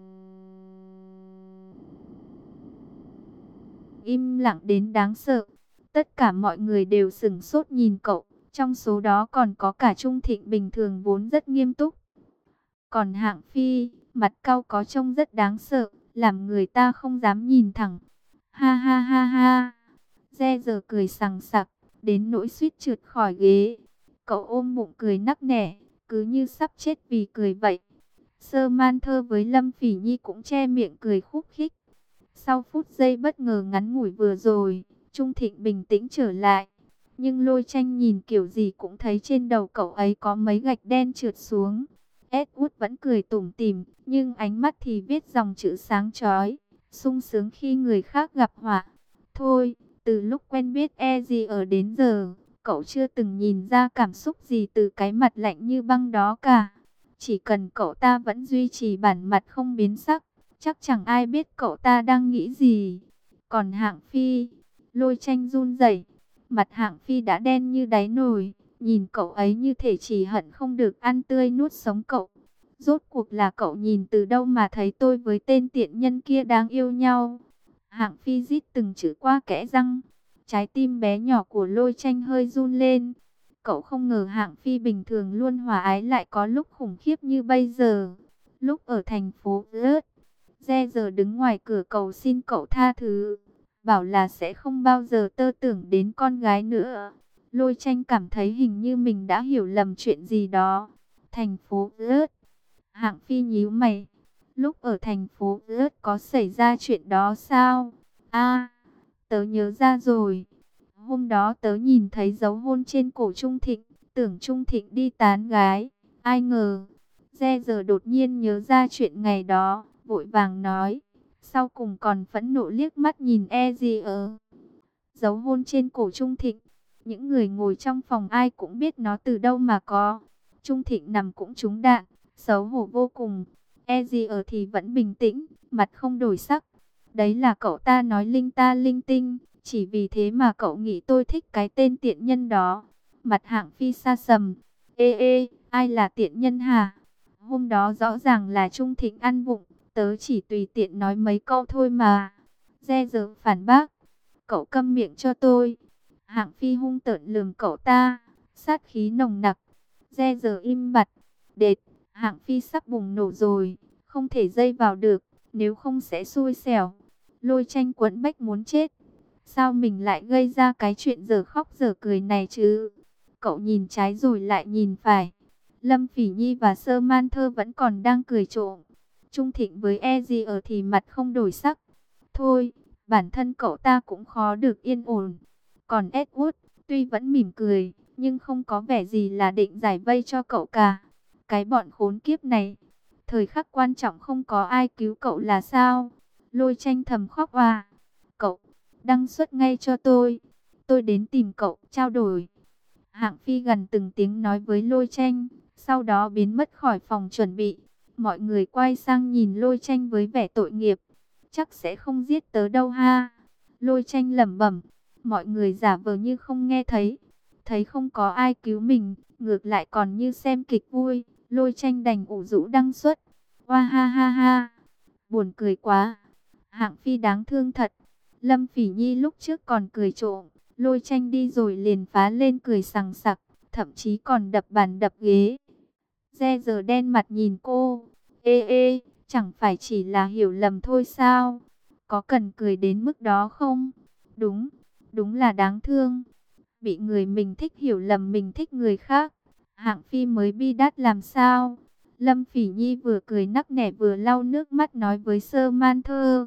im lặng đến đáng sợ. Tất cả mọi người đều sửng sốt nhìn cậu. Trong số đó còn có cả Trung Thịnh bình thường vốn rất nghiêm túc. Còn Hạng Phi, mặt cau có trông rất đáng sợ, làm người ta không dám nhìn thẳng. Ha ha ha ha. Re Giờ cười sằng sặc, đến nỗi suýt trượt khỏi ghế. Cậu ôm bụng cười nắc nẻ, cứ như sắp chết vì cười vậy. Samantha với Lâm Phỉ Nhi cũng che miệng cười khúc khích. Sau phút giây bất ngờ ngắn ngủi vừa rồi, Trung Thịnh bình tĩnh trở lại. Nhưng Lôi Tranh nhìn kiểu gì cũng thấy trên đầu cậu ấy có mấy gạch đen trượt xuống. Edward vẫn cười tủm tỉm, nhưng ánh mắt thì viết dòng chữ sáng chói, sung sướng khi người khác gặp họa. Thôi, từ lúc quen biết Eddie ở đến giờ, cậu chưa từng nhìn ra cảm xúc gì từ cái mặt lạnh như băng đó cả. Chỉ cần cậu ta vẫn duy trì bản mặt không biến sắc, chắc chẳng ai biết cậu ta đang nghĩ gì. Còn Hạng Phi, Lôi Tranh run rẩy, mặt Hạng Phi đã đen như đáy nồi, nhìn cậu ấy như thể chỉ hận không được ăn tươi nuốt sống cậu. Rốt cuộc là cậu nhìn từ đâu mà thấy tôi với tên tiện nhân kia đang yêu nhau? Hạng Phi rít từng chữ qua kẽ răng. Trái tim bé nhỏ của Lôi Tranh hơi run lên. Cậu không ngờ Hạng Phi bình thường luôn hòa ái lại có lúc khủng khiếp như bây giờ. Lúc ở thành phố Rớt, Re Giờ đứng ngoài cửa cầu xin cậu tha thứ, bảo là sẽ không bao giờ tơ tưởng đến con gái nữa. Lôi Tranh cảm thấy hình như mình đã hiểu lầm chuyện gì đó. Thành phố Rớt, Hạng Phi nhíu mày. Lúc ở thành phố Rớt có xảy ra chuyện đó sao? A, tớ nhớ ra rồi. Hôm đó tớ nhìn thấy dấu hôn trên cổ Trung Thịnh, tưởng Trung Thịnh đi tán gái. Ai ngờ, giờ đột nhiên nhớ ra chuyện ngày đó, vội vàng nói. Sau cùng còn phẫn nộ liếc mắt nhìn Ezier. Dấu hôn trên cổ Trung Thịnh. Những người ngồi trong phòng ai cũng biết nó từ đâu mà có. Trung Thịnh nằm cũng trúng đạn, xấu hổ vô cùng. Ezier thì vẫn bình tĩnh, mặt không đổi sắc. Đấy là cậu ta nói linh ta linh tinh. Chỉ vì thế mà cậu nghĩ tôi thích cái tên tiện nhân đó. Mặt Hạng Phi sa sầm. Ê, ai là tiện nhân hả? Hôm đó rõ ràng là Trung Thịnh ăn vụng. Tớ chỉ tùy tiện nói mấy câu thôi mà. Giờ phản bác. Cậu câm miệng cho tôi. Hạng Phi hung tợn lườm cậu ta. Sát khí nồng nặc. Giờ im bặt. Đệt, Hạng Phi sắp bùng nổ rồi. Không thể dây vào được. Nếu không sẽ xui xẻo. Lôi Tranh quẫn bách muốn chết. Sao mình lại gây ra cái chuyện giờ khóc giờ cười này chứ? Cậu nhìn trái rồi lại nhìn phải. Lâm Phỉ Nhi và Sơ Man Thơ vẫn còn đang cười trộm. Trung Thịnh với Ezier thì mặt không đổi sắc. Thôi, bản thân cậu ta cũng khó được yên ổn. Còn Edward, tuy vẫn mỉm cười, nhưng không có vẻ gì là định giải vây cho cậu cả. Cái bọn khốn kiếp này, thời khắc quan trọng không có ai cứu cậu là sao? Lôi Tranh thầm khóc à. Cậu, đăng xuất ngay cho tôi. Tôi đến tìm cậu, trao đổi. Hạng Phi gần từng tiếng nói với Lôi Tranh, sau đó biến mất khỏi phòng chuẩn bị. Mọi người quay sang nhìn Lôi Tranh với vẻ tội nghiệp. Chắc sẽ không giết tớ đâu ha. Lôi Tranh lẩm bẩm. Mọi người giả vờ như không nghe thấy. Thấy không có ai cứu mình, ngược lại còn như xem kịch vui. Lôi Tranh đành ủ rũ đăng xuất. Oa ha ha ha. Buồn cười quá. Hạng Phi đáng thương thật. Lâm Phỉ Nhi lúc trước còn cười trộm. Lôi Tranh đi rồi liền phá lên cười sằng sặc. Thậm chí còn đập bàn đập ghế. Giờ đen mặt nhìn cô. Ê, chẳng phải chỉ là hiểu lầm thôi sao? Có cần cười đến mức đó không? Đúng là đáng thương. Bị người mình thích hiểu lầm mình thích người khác. Hạng Phi mới bi đát làm sao? Lâm Phỉ Nhi vừa cười nắc nẻ vừa lau nước mắt nói với Sơ Man Thơ.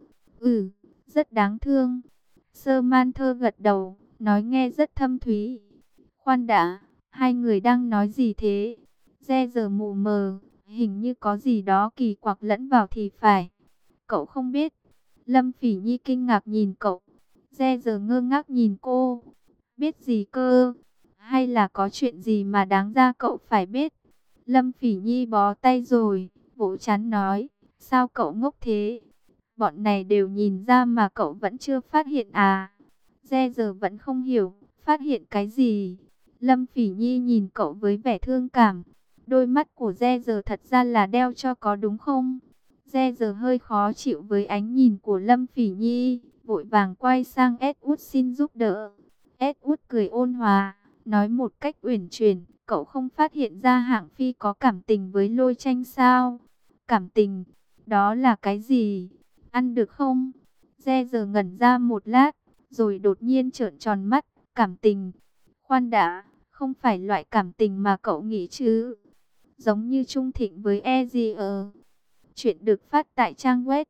Rất đáng thương. Sơ Man Thơ gật đầu, nói nghe rất thâm thúy. Khoan đã, hai người đang nói gì thế? Giờ mù mờ, hình như có gì đó kỳ quặc lẫn vào thì phải. Cậu không biết. Lâm Phỉ Nhi kinh ngạc nhìn cậu. Giờ ngơ ngác nhìn cô. Biết gì cơ? Hay là có chuyện gì mà đáng ra cậu phải biết? Lâm Phỉ Nhi bó tay rồi, vỗ chán nói. Sao cậu ngốc thế? Bọn này đều nhìn ra mà cậu vẫn chưa phát hiện à? Giờ vẫn không hiểu, phát hiện cái gì? Lâm Phỉ Nhi nhìn cậu với vẻ thương cảm. Đôi mắt của giờ thật ra là đeo cho có đúng không? Giờ hơi khó chịu với ánh nhìn của Lâm Phỉ Nhi, vội vàng quay sang Edward xin giúp đỡ. Edward cười ôn hòa, nói một cách uyển chuyển, cậu không phát hiện ra Hạng Phi có cảm tình với Lôi Tranh sao? Cảm tình, đó là cái gì? Ăn được không? Giờ ngẩn ra một lát, rồi đột nhiên trợn tròn mắt, cảm tình. Khoan đã, không phải loại cảm tình mà cậu nghĩ chứ? Giống như Trung Thịnh với Ezier. Chuyện được phát tại trang web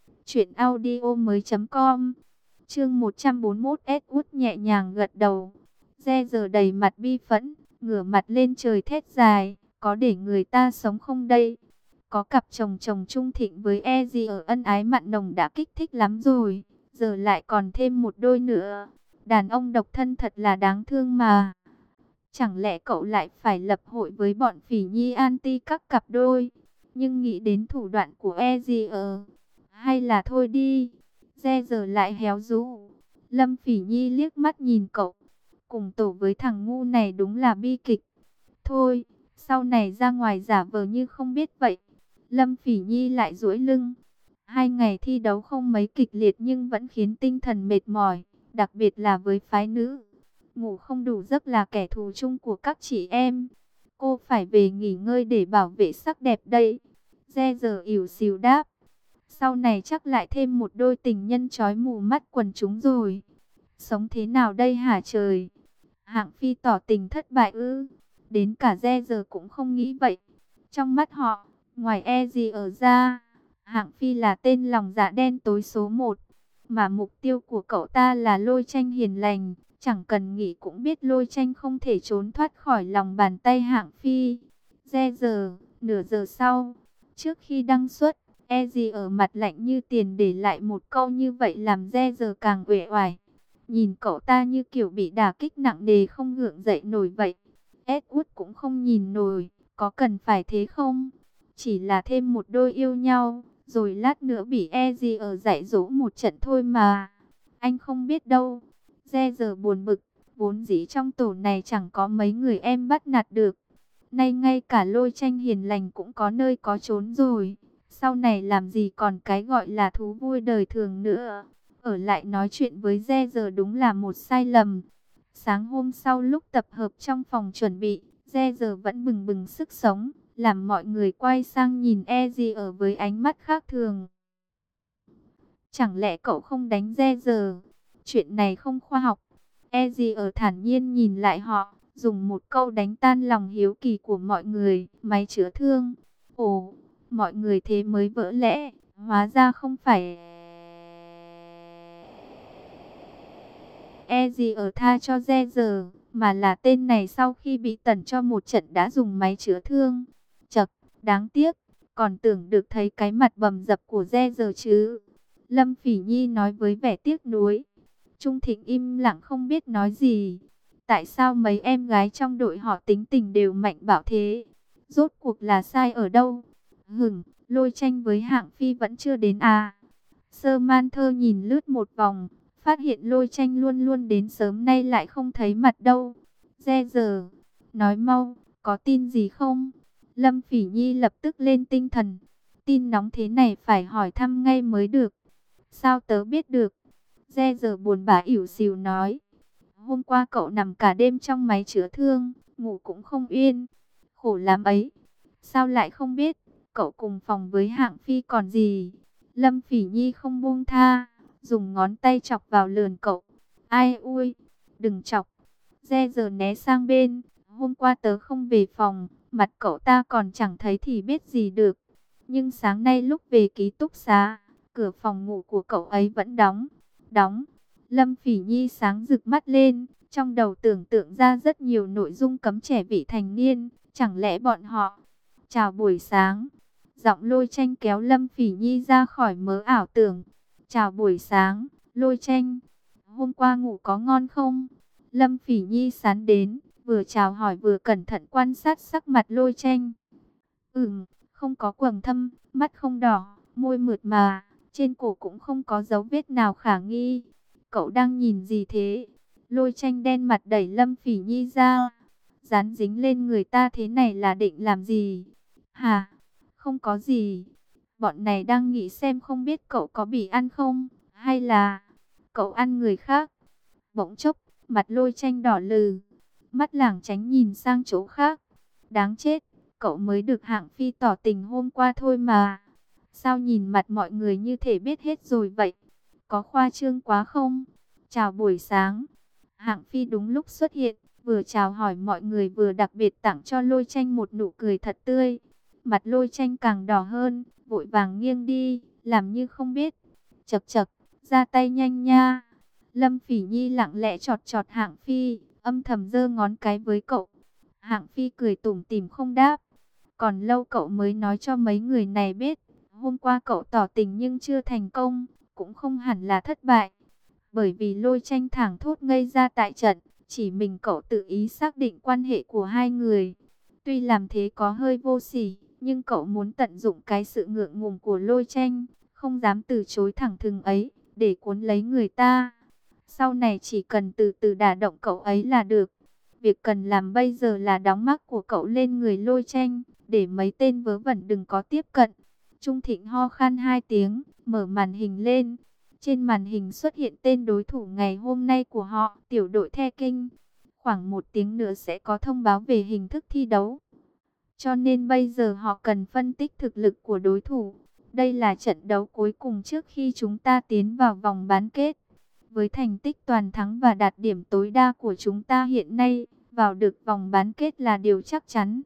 truyệnaudiomoi.com. Chương 141. Edward nhẹ nhàng gật đầu. Giờ đầy mặt bi phẫn, ngửa mặt lên trời thét dài, có để người ta sống không đây? Có cặp chồng chồng Trung Thịnh với Ezier ân ái mặn nồng đã kích thích lắm rồi, giờ lại còn thêm một đôi nữa. Đàn ông độc thân thật là đáng thương mà. Chẳng lẽ cậu lại phải lập hội với bọn Phỉ Nhi anti các cặp đôi? Nhưng nghĩ đến thủ đoạn của Ezier, hay là thôi đi. Giờ lại héo rũ. Lâm Phỉ Nhi liếc mắt nhìn cậu. Cùng tổ với thằng ngu này đúng là bi kịch. Thôi, sau này ra ngoài giả vờ như không biết vậy. Lâm Phỉ Nhi lại duỗi lưng. 2 ngày thi đấu không mấy kịch liệt nhưng vẫn khiến tinh thần mệt mỏi, đặc biệt là với phái nữ. Ngủ không đủ giấc là kẻ thù chung của các chị em. Cô phải về nghỉ ngơi để bảo vệ sắc đẹp đây. Giờ ỉu xìu đáp. Sau này chắc lại thêm một đôi tình nhân chói mù mắt quần chúng rồi. Sống thế nào đây hả trời? Hạng Phi tỏ tình thất bại ư? Đến cả giờ cũng không nghĩ vậy. Trong mắt họ, Ngoài Ezier ở ra, Hạng Phi là tên lòng dạ đen tối số một. Mà mục tiêu của cậu ta là Lôi Tranh hiền lành. Chẳng cần nghĩ cũng biết Lôi Tranh không thể trốn thoát khỏi lòng bàn tay Hạng Phi. Giờ, nửa giờ sau, trước khi đăng xuất, Ezier ở mặt lạnh như tiền để lại một câu như vậy làm giờ càng uể oải. Nhìn cậu ta như kiểu bị đả kích nặng nề không gượng dậy nổi vậy. Edward cũng không nhìn nổi, có cần phải thế không? Chỉ là thêm một đôi yêu nhau, rồi lát nữa bị Ezier dạy dỗ một trận thôi mà. Anh không biết đâu. Giờ buồn bực, vốn dĩ trong tổ này chẳng có mấy người em bắt nạt được. Nay ngay cả Lôi Tranh hiền lành cũng có nơi có chốn rồi. Sau này làm gì còn cái gọi là thú vui đời thường nữa. Ở lại nói chuyện với giờ đúng là một sai lầm. Sáng hôm sau lúc tập hợp trong phòng chuẩn bị, giờ vẫn bừng bừng sức sống, làm mọi người quay sang nhìn Ezier với ánh mắt khác thường. Chẳng lẽ cậu không đánh giờ? Chuyện này không khoa học. Ezier thản nhiên nhìn lại họ, dùng một câu đánh tan lòng hiếu kỳ của mọi người. Máy chữa thương. Ồ, mọi người thế mới vỡ lẽ. Hóa ra không phải Ezier tha cho giờ, mà là tên này sau khi bị tẩn cho một trận đã dùng máy chữa thương. Chậc, đáng tiếc, còn tưởng được thấy cái mặt bầm dập của giờ chứ. Lâm Phỉ Nhi nói với vẻ tiếc nuối. Trung Thịnh im lặng không biết nói gì. Tại sao mấy em gái trong đội họ tính tình đều mạnh bạo thế? Rốt cuộc là sai ở đâu? Lôi Tranh với Hạng Phi vẫn chưa đến à? Sơ Man Thơ nhìn lướt một vòng, phát hiện Lôi Tranh luôn luôn đến sớm nay lại không thấy mặt đâu. Giờ, nói mau, có tin gì không? Lâm Phỉ Nhi lập tức lên tinh thần. Tin nóng thế này phải hỏi thăm ngay mới được. Sao tớ biết được? Giờ buồn bã ỉu xìu nói. Hôm qua cậu nằm cả đêm trong máy chữa thương, ngủ cũng không yên. Khổ lắm ấy. Sao lại không biết? Cậu cùng phòng với Hạng Phi còn gì? Lâm Phỉ Nhi không buông tha, dùng ngón tay chọc vào lườn cậu. Ai ui, đừng chọc. Giờ né sang bên. Hôm qua tớ không về phòng, mặt cậu ta còn chẳng thấy thì biết gì được. Nhưng sáng nay lúc về ký túc xá, cửa phòng ngủ của cậu ấy vẫn đóng. Đóng. Lâm Phỉ Nhi sáng rực mắt lên, trong đầu tưởng tượng ra rất nhiều nội dung cấm trẻ vị thành niên. Chẳng lẽ bọn họ... Chào buổi sáng. Giọng Lôi Tranh kéo Lâm Phỉ Nhi ra khỏi mớ ảo tưởng. Chào buổi sáng, Lôi Tranh. Hôm qua ngủ có ngon không? Lâm Phỉ Nhi sán đến, vừa chào hỏi vừa cẩn thận quan sát sắc mặt Lôi Tranh. Không có quầng thâm, mắt không đỏ, môi mượt mà, trên cổ cũng không có dấu vết nào khả nghi. Cậu đang nhìn gì thế? Lôi Tranh đen mặt đẩy Lâm Phỉ Nhi ra. Dán dính lên người ta thế này là định làm gì? Hả? Không có gì. Bọn này đang nghĩ xem không biết cậu có bị ăn không? Hay là cậu ăn người khác? Bỗng chốc, mặt Lôi Tranh đỏ lừ. Mắt lảng tránh nhìn sang chỗ khác. Đáng chết, cậu mới được Hạng Phi tỏ tình hôm qua thôi mà. Sao nhìn mặt mọi người như thể biết hết rồi vậy? Có khoa trương quá không? Chào buổi sáng. Hạng Phi đúng lúc xuất hiện, vừa chào hỏi mọi người vừa đặc biệt tặng cho Lôi Tranh một nụ cười thật tươi. Mặt Lôi Tranh càng đỏ hơn, vội vàng nghiêng đi, làm như không biết. Chậc chậc, ra tay nhanh nha. Lâm Phỉ Nhi lặng lẽ chọt chọt Hạng Phi, âm thầm giơ ngón cái với cậu. Hạng Phi cười tủm tỉm không đáp. Còn lâu cậu mới nói cho mấy người này biết, hôm qua cậu tỏ tình nhưng chưa thành công, cũng không hẳn là thất bại. Bởi vì Lôi Tranh thẳng thốt ngây ra tại trận, chỉ mình cậu tự ý xác định quan hệ của hai người. Tuy làm thế có hơi vô sỉ, nhưng cậu muốn tận dụng cái sự ngượng ngùng của Lôi Tranh, không dám từ chối thẳng thừng ấy, để cuốn lấy người ta. Sau này chỉ cần từ từ đả động cậu ấy là được. Việc cần làm bây giờ là đóng mác của cậu lên người Lôi Tranh, để mấy tên vớ vẩn đừng có tiếp cận. Trung Thịnh ho khan 2 tiếng, mở màn hình lên. Trên màn hình xuất hiện tên đối thủ ngày hôm nay của họ, tiểu đội The King. Khoảng 1 tiếng nữa sẽ có thông báo về hình thức thi đấu. Cho nên bây giờ họ cần phân tích thực lực của đối thủ. Đây là trận đấu cuối cùng trước khi chúng ta tiến vào vòng bán kết. Với thành tích toàn thắng và đạt điểm tối đa của chúng ta hiện nay, vào được vòng bán kết là điều chắc chắn.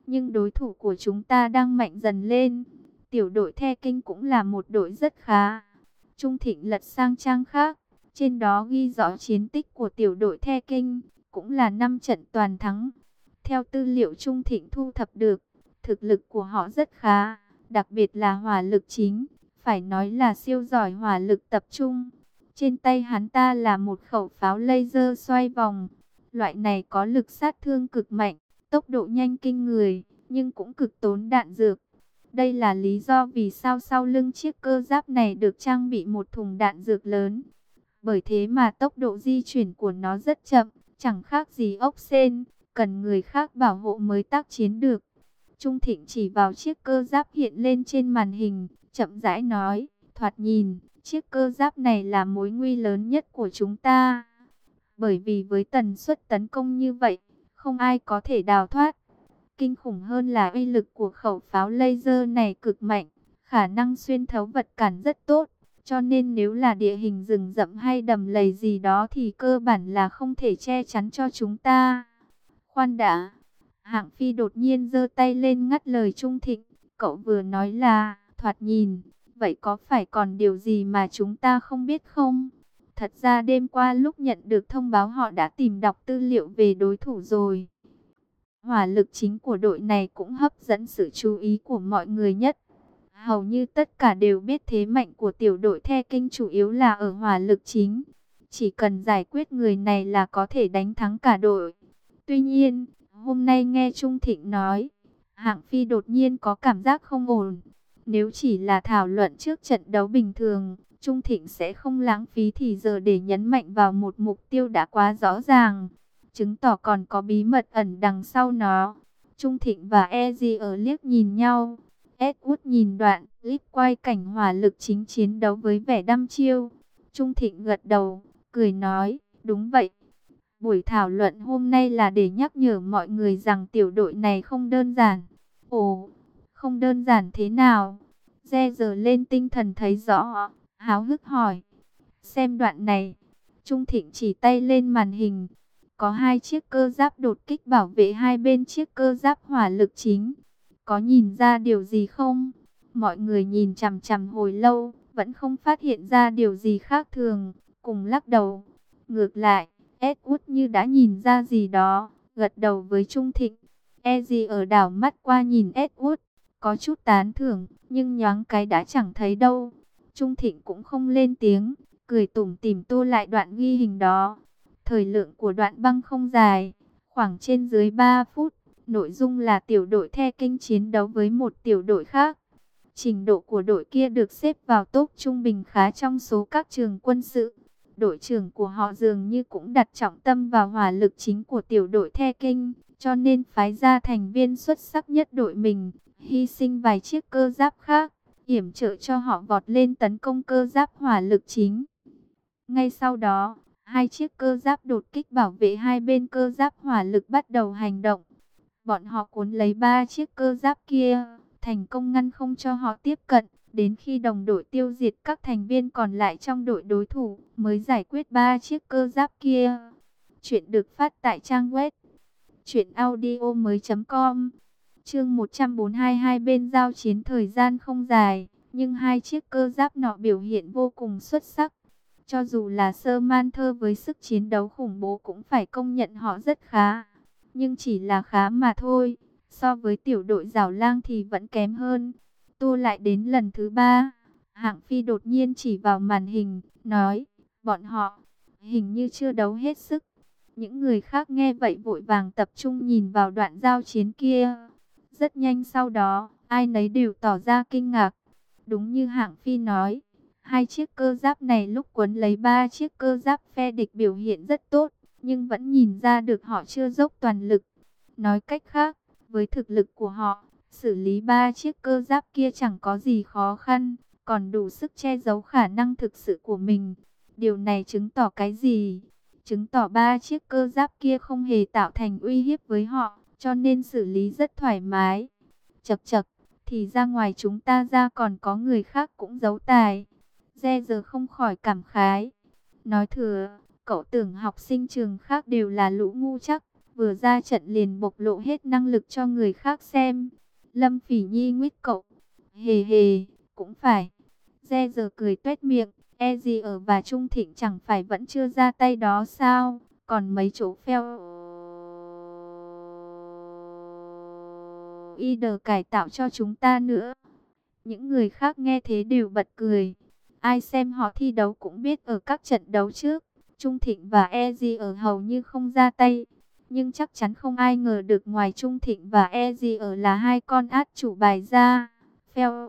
nhưng đối thủ của chúng ta đang mạnh dần lên. Tiểu đội The Kinh cũng là một đội rất khá. Trung Thịnh lật sang trang khác, trên đó ghi rõ chiến tích của tiểu đội The Kinh, cũng là 5 trận toàn thắng. Theo tư liệu Trung Thịnh thu thập được, thực lực của họ rất khá, đặc biệt là hỏa lực chính, phải nói là siêu giỏi hỏa lực tập trung. Trên tay hắn ta là một khẩu pháo laser xoay vòng. Loại này có lực sát thương cực mạnh, tốc độ nhanh kinh người, nhưng cũng cực tốn đạn dược. Đây là lý do vì sao sau lưng chiếc cơ giáp này được trang bị một thùng đạn dược lớn. Bởi thế mà tốc độ di chuyển của nó rất chậm, chẳng khác gì ốc sên, cần người khác bảo hộ mới tác chiến được. Trung Thịnh chỉ vào chiếc cơ giáp hiện lên trên màn hình, chậm rãi nói, thoạt nhìn, chiếc cơ giáp này là mối nguy lớn nhất của chúng ta. Bởi vì với tần suất tấn công như vậy, không ai có thể đào thoát. Kinh khủng hơn là uy lực của khẩu pháo laser này cực mạnh, khả năng xuyên thấu vật cản rất tốt. Cho nên nếu là địa hình rừng rậm hay đầm lầy gì đó thì cơ bản là không thể che chắn cho chúng ta. Khoan đã, Hạng Phi đột nhiên giơ tay lên ngắt lời Trung Thịnh. Cậu vừa nói là, thoạt nhìn, vậy có phải còn điều gì mà chúng ta không biết không? Thật ra đêm qua lúc nhận được thông báo họ đã tìm đọc tư liệu về đối thủ rồi. Hỏa lực chính của đội này cũng hấp dẫn sự chú ý của mọi người nhất. Hầu như tất cả đều biết thế mạnh của tiểu đội The Kinh chủ yếu là ở hỏa lực chính. Chỉ cần giải quyết người này là có thể đánh thắng cả đội. Tuy nhiên, hôm nay nghe Trung Thịnh nói, Hạng Phi đột nhiên có cảm giác không ổn. Nếu chỉ là thảo luận trước trận đấu bình thường, Trung Thịnh sẽ không lãng phí thì giờ để nhấn mạnh vào một mục tiêu đã quá rõ ràng, chứng tỏ còn có bí mật ẩn đằng sau nó. Trung Thịnh và Ezier liếc nhìn nhau. Edward nhìn đoạn clip quay cảnh hỏa lực chính chiến đấu với vẻ đăm chiêu. Trung Thịnh gật đầu, cười nói, đúng vậy. Buổi thảo luận hôm nay là để nhắc nhở mọi người rằng tiểu đội này không đơn giản. Ồ, không đơn giản thế nào? Ezier lên tinh thần thấy rõ, háo hức hỏi. Xem đoạn này. Trung Thịnh chỉ tay lên màn hình. Có 2 chiếc cơ giáp đột kích bảo vệ hai bên chiếc cơ giáp hỏa lực chính. Có nhìn ra điều gì không? Mọi người nhìn chằm chằm hồi lâu, vẫn không phát hiện ra điều gì khác thường, cùng lắc đầu. Ngược lại, Edward như đã nhìn ra gì đó, gật đầu với Trung Thịnh. Eddie ở đảo mắt qua nhìn Edward, có chút tán thưởng, nhưng nhoáng cái đã chẳng thấy đâu. Trung Thịnh cũng không lên tiếng, cười tủm tỉm tô lại đoạn ghi hình đó. Thời lượng của đoạn băng không dài, khoảng trên dưới 3 phút. Nội dung là tiểu đội The Kinh chiến đấu với một tiểu đội khác. Trình độ của đội kia được xếp vào top trung bình khá trong số các trường quân sự. Đội trưởng của họ dường như cũng đặt trọng tâm vào hỏa lực chính của tiểu đội The Kinh, cho nên phái ra thành viên xuất sắc nhất đội mình, hy sinh vài chiếc cơ giáp khác, yểm trợ cho họ vọt lên tấn công cơ giáp hỏa lực chính. Ngay sau đó, 2 chiếc cơ giáp đột kích bảo vệ hai bên cơ giáp hỏa lực bắt đầu hành động. Bọn họ cuốn lấy 3 chiếc cơ giáp kia, thành công ngăn không cho họ tiếp cận, đến khi đồng đội tiêu diệt các thành viên còn lại trong đội đối thủ, mới giải quyết 3 chiếc cơ giáp kia. Chuyện được phát tại trang web truyệnaudiomoi.com. Chương 142, hai bên giao chiến thời gian không dài, nhưng 2 chiếc cơ giáp nọ biểu hiện vô cùng xuất sắc. Cho dù là Samantha với sức chiến đấu khủng bố cũng phải công nhận họ rất khá. Nhưng chỉ là khá mà thôi, so với tiểu đội Giảo Lang thì vẫn kém hơn. Tô lại đến lần thứ 3, Hạng Phi đột nhiên chỉ vào màn hình, nói, bọn họ hình như chưa đấu hết sức. Những người khác nghe vậy vội vàng tập trung nhìn vào đoạn giao chiến kia. Rất nhanh sau đó, ai nấy đều tỏ ra kinh ngạc. Đúng như Hạng Phi nói, 2 chiếc cơ giáp này lúc quấn lấy 3 chiếc cơ giáp phe địch biểu hiện rất tốt, nhưng vẫn nhìn ra được họ chưa dốc toàn lực. Nói cách khác, với thực lực của họ, xử lý 3 chiếc cơ giáp kia chẳng có gì khó khăn, còn đủ sức che giấu khả năng thực sự của mình. Điều này chứng tỏ cái gì? Chứng tỏ 3 chiếc cơ giáp kia không hề tạo thành uy hiếp với họ, cho nên xử lý rất thoải mái. Chậc chậc, thì ra ngoài chúng ta ra còn có người khác cũng giấu tài. Giờ không khỏi cảm khái. Nói thừa, cậu tưởng học sinh trường khác đều là lũ ngu chắc, vừa ra trận liền bộc lộ hết năng lực cho người khác xem. Lâm Phỉ Nhi nguyết cậu. Hề hề, cũng phải. Re giờ cười tuét miệng, Ezier và Trung Thịnh chẳng phải vẫn chưa ra tay đó sao? Còn mấy chỗ phèo Ider cải tạo cho chúng ta nữa. Những người khác nghe thế đều bật cười. Ai xem họ thi đấu cũng biết ở các trận đấu trước, Trung Thịnh và Ezier hầu như không ra tay. Nhưng chắc chắn không ai ngờ được ngoài Trung Thịnh và Ezier là hai con át chủ bài ra. Phèo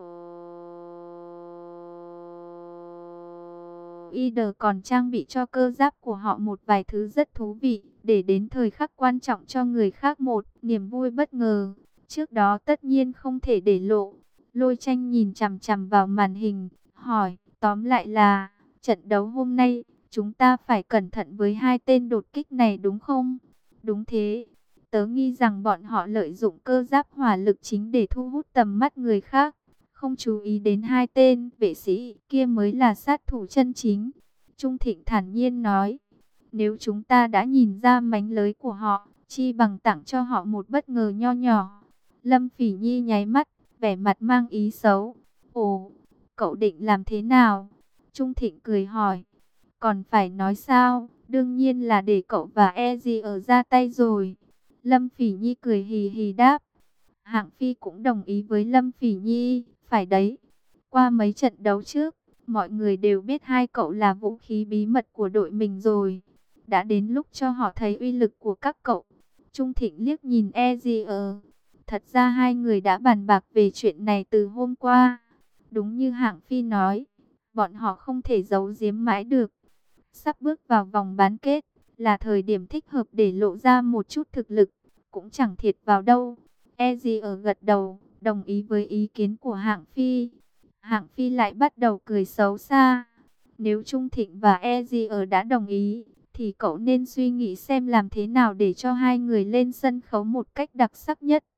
Ider còn trang bị cho cơ giáp của họ một vài thứ rất thú vị, để đến thời khắc quan trọng cho người khác một niềm vui bất ngờ. Trước đó tất nhiên không thể để lộ. Lôi Tranh nhìn chằm chằm vào màn hình, hỏi, tóm lại là, trận đấu hôm nay, chúng ta phải cẩn thận với hai tên đột kích này đúng không? Đúng thế, tớ nghi rằng bọn họ lợi dụng cơ giáp hỏa lực chính để thu hút tầm mắt người khác. Không chú ý đến hai tên vệ sĩ kia mới là sát thủ chân chính. Trung Thịnh thản nhiên nói, nếu chúng ta đã nhìn ra mánh lới của họ, chi bằng tặng cho họ một bất ngờ nho nhỏ. Lâm Phỉ Nhi nháy mắt, vẻ mặt mang ý xấu. Ồ, cậu định làm thế nào? Trung Thịnh cười hỏi. Còn phải nói sao, đương nhiên là để cậu và Ezier ra tay rồi. Lâm Phỉ Nhi cười hì hì đáp. Hạng Phi cũng đồng ý với Lâm Phỉ Nhi, phải đấy. Qua mấy trận đấu trước, mọi người đều biết hai cậu là vũ khí bí mật của đội mình rồi. Đã đến lúc cho họ thấy uy lực của các cậu. Trung Thịnh liếc nhìn Ezier. Thật ra hai người đã bàn bạc về chuyện này từ hôm qua. Đúng như Hạng Phi nói, bọn họ không thể giấu giếm mãi được. Sắp bước vào vòng bán kết, là thời điểm thích hợp để lộ ra một chút thực lực, cũng chẳng thiệt vào đâu. Ezier gật đầu, đồng ý với ý kiến của Hạng Phi. Hạng Phi lại bắt đầu cười xấu xa. Nếu Trung Thịnh và Ezier đã đồng ý, thì cậu nên suy nghĩ xem làm thế nào để cho hai người lên sân khấu một cách đặc sắc nhất.